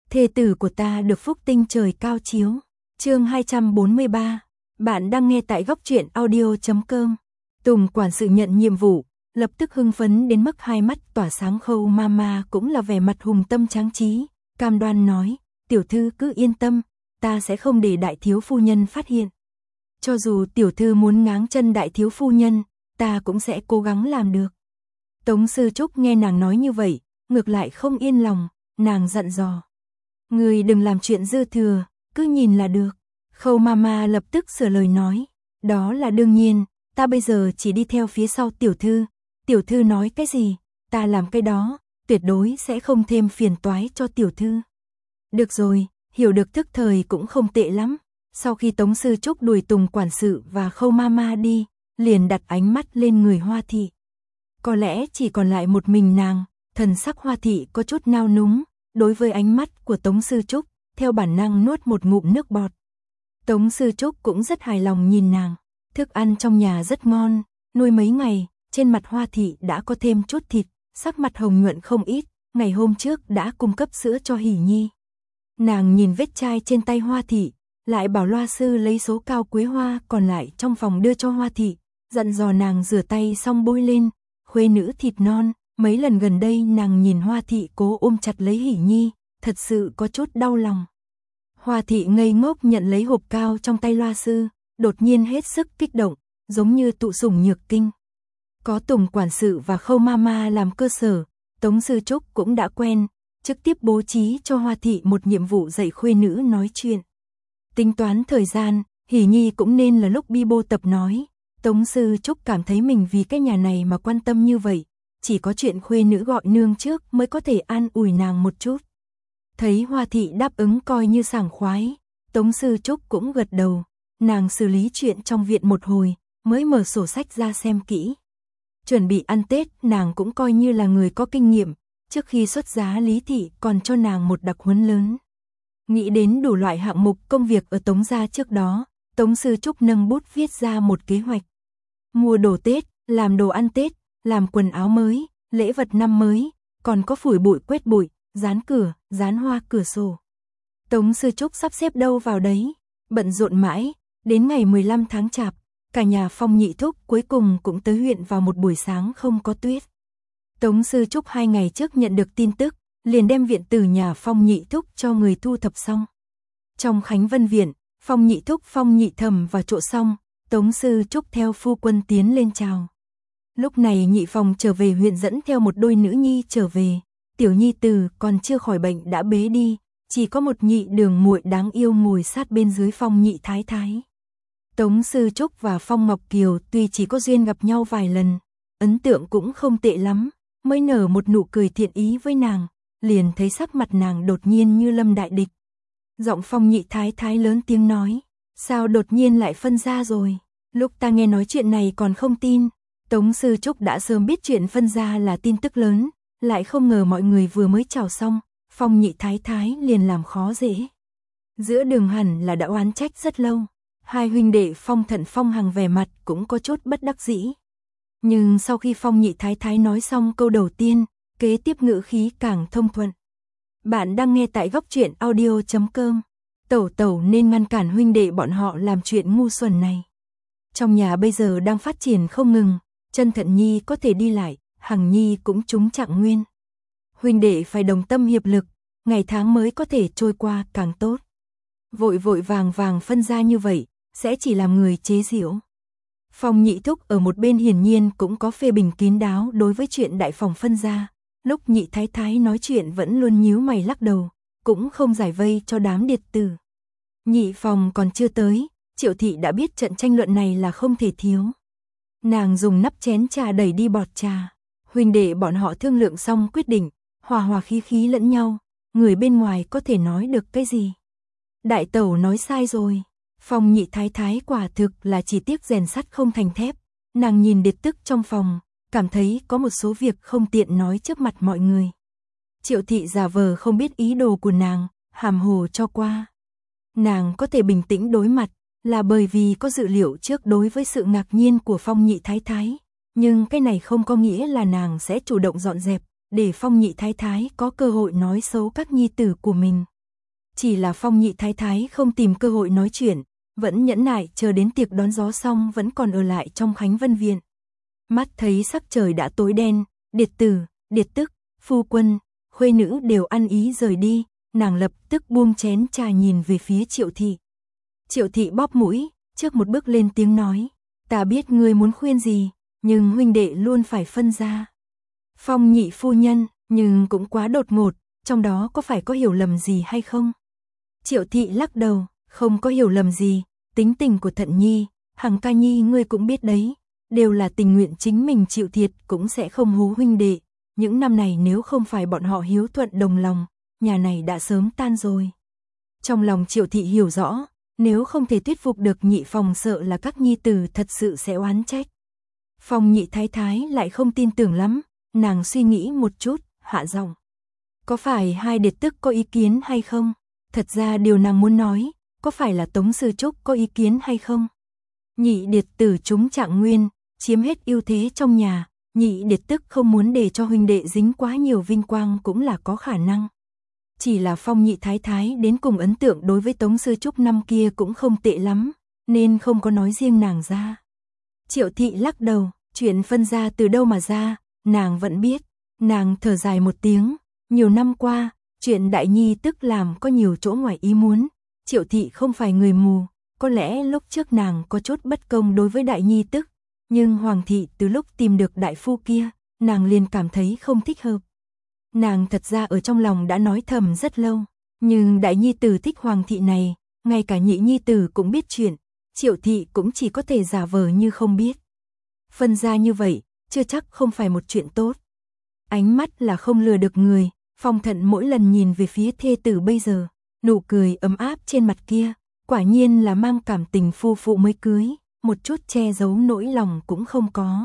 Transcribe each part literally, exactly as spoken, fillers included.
thê tử của ta được phúc tinh trời cao chiếu. Chương hai trăm bốn mươi ba. Bạn đang nghe tại góc truyện audio chấm com. Tùng quản sự nhận nhiệm vụ, lập tức hưng phấn đến mức hai mắt tỏa sáng. Khâu Mama cũng là vẻ mặt hùng tâm tráng trí, cam đoan nói, tiểu thư cứ yên tâm, ta sẽ không để đại thiếu phu nhân phát hiện. Cho dù tiểu thư muốn ngáng chân đại thiếu phu nhân, ta cũng sẽ cố gắng làm được. Tống Sư Trúc nghe nàng nói như vậy, ngược lại không yên lòng, nàng dặn dò. Người đừng làm chuyện dư thừa, cứ nhìn là được. Khâu Mama lập tức sửa lời nói, đó là đương nhiên, ta bây giờ chỉ đi theo phía sau tiểu thư, tiểu thư nói cái gì, ta làm cái đó, tuyệt đối sẽ không thêm phiền toái cho tiểu thư. Được rồi, hiểu được thức thời cũng không tệ lắm. Sau khi Tống Sư Trúc đuổi Tùng quản sự và Khâu Mama đi, liền đặt ánh mắt lên người Hoa Thị. Có lẽ chỉ còn lại một mình nàng, thần sắc Hoa Thị có chút nao núng, đối với ánh mắt của Tống Sư Trúc, theo bản năng nuốt một ngụm nước bọt. Tống Sư Trúc cũng rất hài lòng nhìn nàng, thức ăn trong nhà rất ngon, nuôi mấy ngày, trên mặt Hoa Thị đã có thêm chút thịt, sắc mặt hồng nhuận không ít, ngày hôm trước đã cung cấp sữa cho Hỷ Nhi. Nàng nhìn vết chai trên tay Hoa Thị, lại bảo loa sư lấy số cao quế hoa còn lại trong phòng đưa cho Hoa Thị, dặn dò nàng rửa tay xong bôi lên, khuê nữ thịt non. Mấy lần gần đây nàng nhìn Hoa Thị cố ôm chặt lấy Hỷ Nhi, thật sự có chút đau lòng. Hoa Thị ngây ngốc nhận lấy hộp cao trong tay loa sư, đột nhiên hết sức kích động, giống như tụ sủng nhược kinh. Có Tùng quản sự và Khâu Mama làm cơ sở, Tống Sư Trúc cũng đã quen, trực tiếp bố trí cho Hoa Thị một nhiệm vụ dạy khuê nữ nói chuyện. Tính toán thời gian, Hỷ Nhi cũng nên là lúc Bibo tập nói. Tống Sư Trúc cảm thấy mình vì cái nhà này mà quan tâm như vậy, chỉ có chuyện khuê nữ gọi nương trước mới có thể an ủi nàng một chút. Thấy Hoa Thị đáp ứng coi như sảng khoái, Tống Sư Trúc cũng gật đầu, nàng xử lý chuyện trong viện một hồi, mới mở sổ sách ra xem kỹ. Chuẩn bị ăn Tết, nàng cũng coi như là người có kinh nghiệm, trước khi xuất giá Lý Thị còn cho nàng một đặc huấn lớn. Nghĩ đến đủ loại hạng mục công việc ở Tống gia trước đó, Tống Sư Trúc nâng bút viết ra một kế hoạch. Mua đồ Tết, làm đồ ăn Tết, làm quần áo mới, lễ vật năm mới, còn có phủi bụi quét bụi, dán cửa, dán hoa cửa sổ. Tống Sư Trúc sắp xếp đâu vào đấy, bận rộn mãi, đến ngày mười lăm tháng Chạp, cả nhà Phong Nhị Thúc cuối cùng cũng tới huyện vào một buổi sáng không có tuyết. Tống Sư Trúc hai ngày trước nhận được tin tức, liền đem viện từ nhà Phong Nhị Thúc cho người thu thập xong. Trong Khánh Vân viện, Phong Nhị Thúc, Phong Nhị Thẩm và Trộ xong, Tống Sư Trúc theo phu quân tiến lên chào. Lúc này Nhị Phong trở về huyện dẫn theo một đôi nữ nhi trở về, tiểu nhi Từ còn chưa khỏi bệnh đã bế đi, chỉ có một nhị đường muội đáng yêu ngồi sát bên dưới Phong Nhị Thái Thái. Tống Sư Trúc và Phong Ngọc Kiều tuy chỉ có duyên gặp nhau vài lần, ấn tượng cũng không tệ lắm, mới nở một nụ cười thiện ý với nàng, liền thấy sắc mặt nàng đột nhiên như lâm đại địch. Giọng Phong Nhị Thái Thái lớn tiếng nói, sao đột nhiên lại phân ra rồi, lúc ta nghe nói chuyện này còn không tin. Tống Sư Trúc đã sớm biết chuyện phân ra là tin tức lớn, lại không ngờ mọi người vừa mới chào xong, Phong Nhị Thái Thái liền làm khó dễ. Giữa đường hẳn là đã oán trách rất lâu, hai huynh đệ Phong Thận Phong Hằng vẻ mặt cũng có chút bất đắc dĩ. Nhưng sau khi Phong Nhị Thái Thái nói xong câu đầu tiên, kế tiếp ngữ khí càng thông thuận. Bạn đang nghe tại góc truyện audio chấm com. Tẩu tẩu nên ngăn cản huynh đệ bọn họ làm chuyện ngu xuẩn này. Trong nhà bây giờ đang phát triển không ngừng, Chân Thận Nhi có thể đi lại, Hằng Nhi cũng trúng trạng nguyên. Huynh đệ phải đồng tâm hiệp lực, ngày tháng mới có thể trôi qua càng tốt. Vội vội vàng vàng phân ra như vậy, sẽ chỉ làm người chế giễu. Phong Nhị Thúc ở một bên hiển nhiên cũng có phê bình kín đáo đối với chuyện đại phòng phân ra. Lúc Nhị Thái Thái nói chuyện vẫn luôn nhíu mày lắc đầu, cũng không giải vây cho đám điệt tử. Nhị phòng còn chưa tới, Triệu Thị đã biết trận tranh luận này là không thể thiếu. Nàng dùng nắp chén trà đẩy đi bọt trà. Huynh đệ bọn họ thương lượng xong quyết định, hòa hòa khí khí lẫn nhau, người bên ngoài có thể nói được cái gì. Đại tẩu nói sai rồi. Phong Nhị Thái Thái quả thực là chỉ tiếc rèn sắt không thành thép. Nàng nhìn điệt tức trong phòng, cảm thấy có một số việc không tiện nói trước mặt mọi người. Triệu Thị giả vờ không biết ý đồ của nàng, hàm hồ cho qua. Nàng có thể bình tĩnh đối mặt, là bởi vì có dự liệu trước đối với sự ngạc nhiên của Phong Nhị Thái Thái. Nhưng cái này không có nghĩa là nàng sẽ chủ động dọn dẹp, để Phong Nhị Thái Thái có cơ hội nói xấu các nhi tử của mình. Chỉ là Phong nhị thái thái không tìm cơ hội nói chuyện, vẫn nhẫn nại chờ đến tiệc đón gió xong vẫn còn ở lại trong Khánh Vân Viện. Mắt thấy sắc trời đã tối đen, điệt tử, điệt tức, phu quân, khuê nữ đều ăn ý rời đi, nàng lập tức buông chén trà nhìn về phía Triệu thị. Triệu thị bóp mũi, trước một bước lên tiếng nói, ta biết ngươi muốn khuyên gì, nhưng huynh đệ luôn phải phân ra. Phong nhị phu nhân, nhưng cũng quá đột ngột, trong đó có phải có hiểu lầm gì hay không? Triệu thị lắc đầu, không có hiểu lầm gì, tính tình của Thận Nhi, Hằng ca nhi ngươi cũng biết đấy, đều là tình nguyện chính mình chịu thiệt cũng sẽ không hú huynh đệ, những năm này nếu không phải bọn họ hiếu thuận đồng lòng, nhà này đã sớm tan rồi. Trong lòng Triệu thị hiểu rõ, nếu không thể thuyết phục được nhị phòng sợ là các nhi tử thật sự sẽ oán trách. Phong nhị thái thái lại không tin tưởng lắm, nàng suy nghĩ một chút, hạ giọng. Có phải hai điệt tức có ý kiến hay không? Thật ra điều nàng muốn nói, có phải là Tống Sư Trúc có ý kiến hay không? Nhị điệt tử chúng trạng nguyên, chiếm hết ưu thế trong nhà, nhị điệt tức không muốn để cho huynh đệ dính quá nhiều vinh quang cũng là có khả năng. Chỉ là Phong nhị thái thái đến cùng ấn tượng đối với Tống Sư Trúc năm kia cũng không tệ lắm, nên không có nói riêng nàng ra. Triệu thị lắc đầu, chuyện phân ra từ đâu mà ra, nàng vẫn biết. Nàng thở dài một tiếng, nhiều năm qua, chuyện đại nhi tức làm có nhiều chỗ ngoài ý muốn. Triệu thị không phải người mù, có lẽ lúc trước nàng có chút bất công đối với đại nhi tức, nhưng Hoàng thị từ lúc tìm được đại phu kia, nàng liền cảm thấy không thích hợp. Nàng thật ra ở trong lòng đã nói thầm rất lâu, nhưng đại nhi tử thích Hoàng thị này, ngay cả nhị nhi tử cũng biết chuyện, Triệu thị cũng chỉ có thể giả vờ như không biết. Phân ra như vậy, chưa chắc không phải một chuyện tốt. Ánh mắt là không lừa được người, Phong Thận mỗi lần nhìn về phía thê tử bây giờ, nụ cười ấm áp trên mặt kia, quả nhiên là mang cảm tình phu phụ mới cưới, một chút che giấu nỗi lòng cũng không có.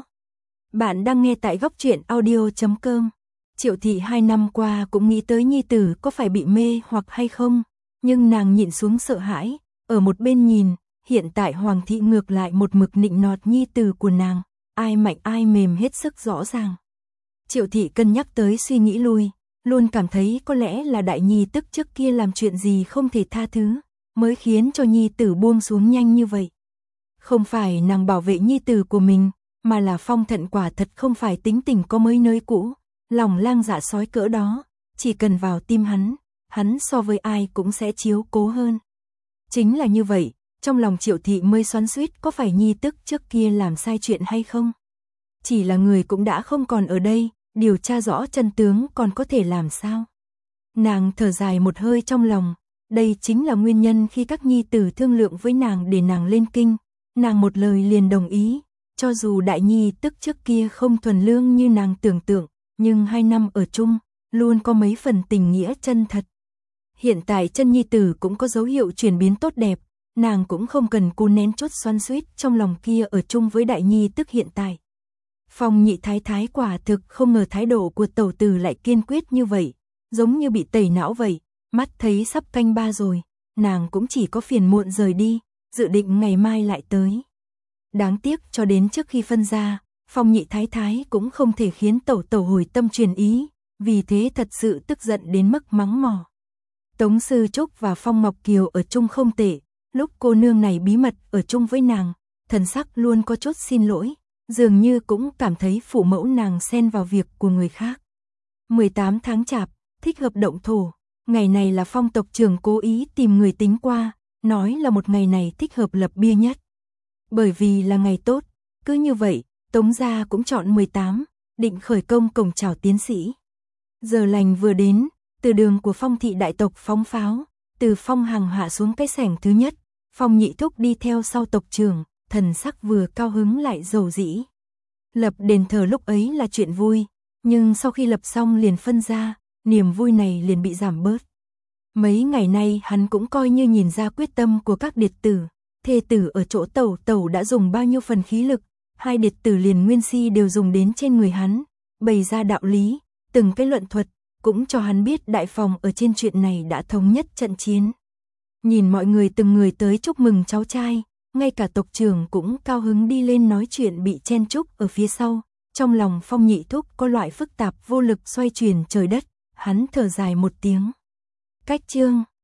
Bạn đang nghe tại góc truyện audio chấm com. Triệu thị hai năm qua cũng nghĩ tới nhi tử có phải bị mê hoặc hay không, nhưng nàng nhịn xuống sợ hãi, ở một bên nhìn, hiện tại Hoàng thị ngược lại một mực nịnh nọt nhi tử của nàng, ai mạnh ai mềm hết sức rõ ràng. Triệu thị cân nhắc tới suy nghĩ lui, luôn cảm thấy có lẽ là đại nhi tức trước kia làm chuyện gì không thể tha thứ, mới khiến cho nhi tử buông xuống nhanh như vậy. Không phải nàng bảo vệ nhi tử của mình, mà là Phong Thận quả thật không phải tính tình có mới nới cũ, lòng lang dạ sói cỡ đó, chỉ cần vào tim hắn, hắn so với ai cũng sẽ chiếu cố hơn. Chính là như vậy, trong lòng Triệu thị mới xoắn xuýt có phải nhi tức trước kia làm sai chuyện hay không. Chỉ là người cũng đã không còn ở đây, điều tra rõ chân tướng còn có thể làm sao. Nàng thở dài một hơi trong lòng, đây chính là nguyên nhân khi các nhi tử thương lượng với nàng để nàng lên kinh, nàng một lời liền đồng ý, cho dù đại nhi tức trước kia không thuần lương như nàng tưởng tượng, nhưng hai năm ở chung, luôn có mấy phần tình nghĩa chân thật. Hiện tại chân nhi tử cũng có dấu hiệu chuyển biến tốt đẹp, nàng cũng không cần cố nén chốt xoắn xuýt trong lòng kia ở chung với đại nhi tức hiện tại. Phong nhị thái thái quả thực không ngờ thái độ của tẩu tử lại kiên quyết như vậy, giống như bị tẩy não vậy, mắt thấy sắp canh ba rồi, nàng cũng chỉ có phiền muộn rời đi, dự định ngày mai lại tới. Đáng tiếc cho đến trước khi phân ra, Phong nhị thái thái cũng không thể khiến tẩu tẩu hồi tâm truyền ý, vì thế thật sự tức giận đến mức mắng mỏ. Tống Sư Trúc và Phong Ngọc Kiều ở chung không tệ, lúc cô nương này bí mật ở chung với nàng, thần sắc luôn có chút xin lỗi, dường như cũng cảm thấy phụ mẫu nàng xen vào việc của người khác. mười tám tháng chạp, thích hợp động thổ, ngày này là Phong tộc trưởng cố ý tìm người tính qua, nói là một ngày này thích hợp lập bia nhất. Bởi vì là ngày tốt, cứ như vậy, Tống gia cũng chọn mười tám, định khởi công cổng chào tiến sĩ. Giờ lành vừa đến, từ đường của Phong thị đại tộc phóng pháo, từ Phong Hằng hạ xuống cái sảnh thứ nhất, Phong Nhị Thúc đi theo sau tộc trưởng, thần sắc vừa cao hứng lại dầu dĩ. Lập đền thờ lúc ấy là chuyện vui, nhưng sau khi lập xong liền phân ra, niềm vui này liền bị giảm bớt. Mấy ngày nay hắn cũng coi như nhìn ra quyết tâm của các điệt tử, thê tử ở chỗ tẩu tẩu đã dùng bao nhiêu phần khí lực, hai điệt tử liền nguyên si đều dùng đến trên người hắn, bày ra đạo lý, từng cái luận thuật, cũng cho hắn biết đại phòng ở trên chuyện này đã thống nhất trận chiến. Nhìn mọi người từng người tới chúc mừng cháu trai, ngay cả tộc trưởng cũng cao hứng đi lên nói chuyện bị chen chúc ở phía sau, trong lòng Phong Nhị Thúc có loại phức tạp vô lực xoay chuyển trời đất, hắn thở dài một tiếng. Cách chương